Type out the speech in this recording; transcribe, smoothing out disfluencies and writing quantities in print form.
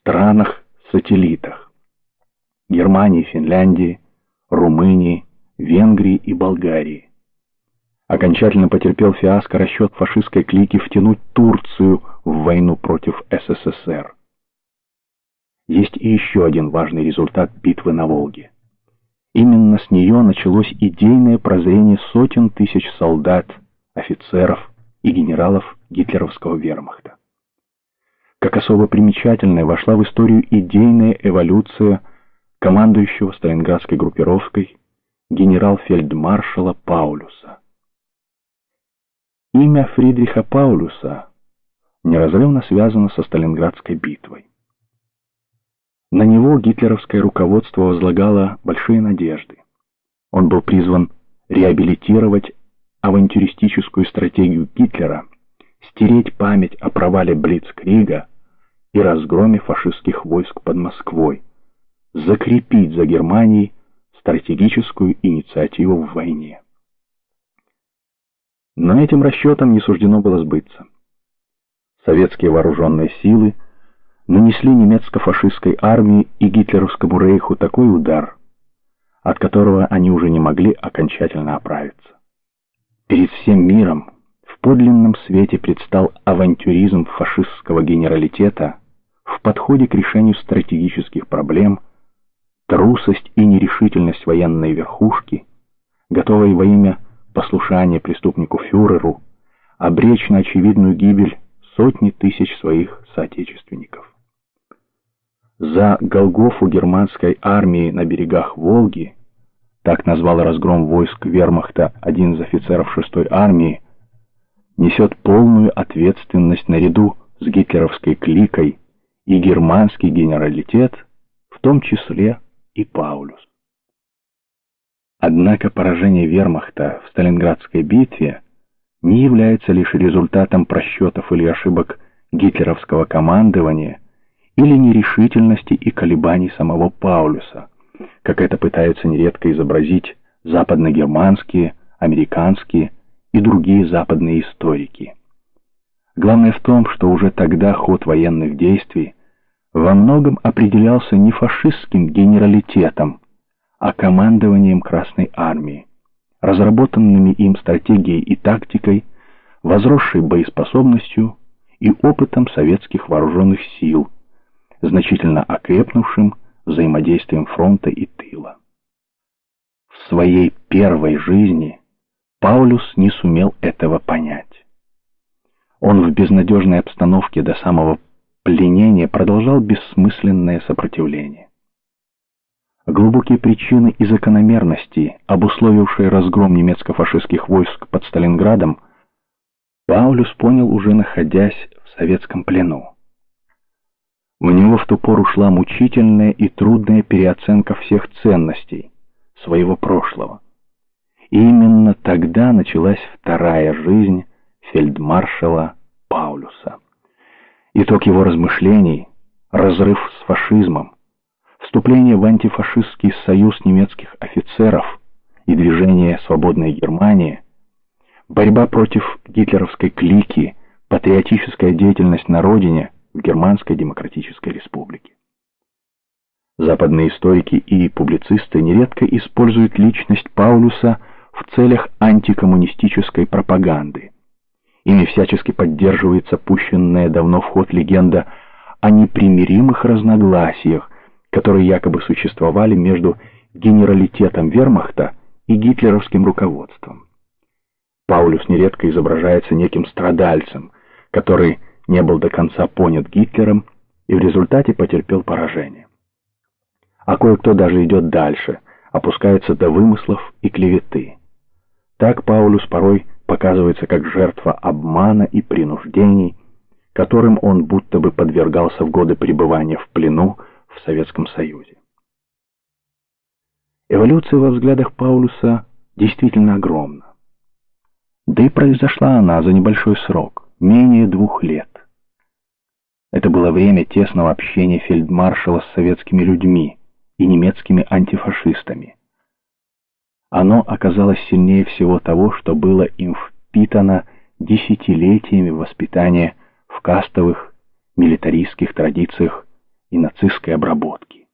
странах-сателлитах – Германии, Финляндии, Румынии, Венгрии и Болгарии. Окончательно потерпел фиаско расчет фашистской клики втянуть Турцию в войну против СССР. Есть и еще один важный результат битвы на Волге. Именно с нее началось идейное прозрение сотен тысяч солдат, офицеров и генералов гитлеровского вермахта. Как особо примечательной вошла в историю идейная эволюция командующего сталинградской группировкой генерал-фельдмаршала Паулюса. Имя Фридриха Паулюса неразрывно связано со Сталинградской битвой. На него гитлеровское руководство возлагало большие надежды. Он был призван реабилитировать авантюристическую стратегию Гитлера, стереть память о провале Блицкрига и разгроме фашистских войск под Москвой, закрепить за Германией стратегическую инициативу в войне. Но этим расчетам не суждено было сбыться. Советские вооруженные силы нанесли немецко-фашистской армии и гитлеровскому рейху такой удар, от которого они уже не могли окончательно оправиться. Перед всем миром в подлинном свете предстал авантюризм фашистского генералитета в подходе к решению стратегических проблем, трусость и нерешительность военной верхушки, готовой во имя послушания преступнику фюреру обречь на очевидную гибель сотни тысяч своих соотечественников. За Голгофу германской армии на берегах Волги, так назвал разгром войск вермахта один из офицеров 6-й армии, несет полную ответственность наряду с гитлеровской кликой и германский генералитет, в том числе и Паулюс. Однако поражение вермахта в Сталинградской битве не является лишь результатом просчетов или ошибок гитлеровского командования или нерешительности и колебаний самого Паулюса, как это пытаются нередко изобразить западногерманские, американские и другие западные историки. Главное в том, что уже тогда ход военных действий во многом определялся не фашистским генералитетом, а командованием Красной Армии, разработанными им стратегией и тактикой, возросшей боеспособностью и опытом советских вооруженных сил, значительно окрепнувшим взаимодействием фронта и тыла. В своей первой жизни Паулюс не сумел этого понять. Он в безнадежной обстановке до самого пленения продолжал бессмысленное сопротивление. Глубокие причины и закономерности, обусловившие разгром немецко-фашистских войск под Сталинградом, Паулюс понял, уже находясь в советском плену. У него в ту пору шла мучительная и трудная переоценка всех ценностей своего прошлого. И именно тогда началась вторая жизнь фельдмаршала Паулюса. Итог его размышлений — разрыв с фашизмом, вступление в антифашистский союз немецких офицеров и движение «Свободная Германия», борьба против гитлеровской клики, патриотическая деятельность на родине в Германской Демократической Республике. Западные историки и публицисты нередко используют личность Паулюса в целях антикоммунистической пропаганды. Ими всячески поддерживается пущенная давно в ход легенда о непримиримых разногласиях, которые якобы существовали между генералитетом вермахта и гитлеровским руководством. Паулюс нередко изображается неким страдальцем, который не был до конца понят Гитлером и в результате потерпел поражение. А кое-кто даже идет дальше, опускается до вымыслов и клеветы. Так Паулюс порой показывается как жертва обмана и принуждений, которым он будто бы подвергался в годы пребывания в плену в Советском Союзе. Эволюция во взглядах Паулюса действительно огромна. Да и произошла она за небольшой срок, менее 2 лет. Это было время тесного общения фельдмаршала с советскими людьми и немецкими антифашистами. Оно оказалось сильнее всего того, что было им впитано десятилетиями воспитания в кастовых, милитаристских традициях и нацистской обработки.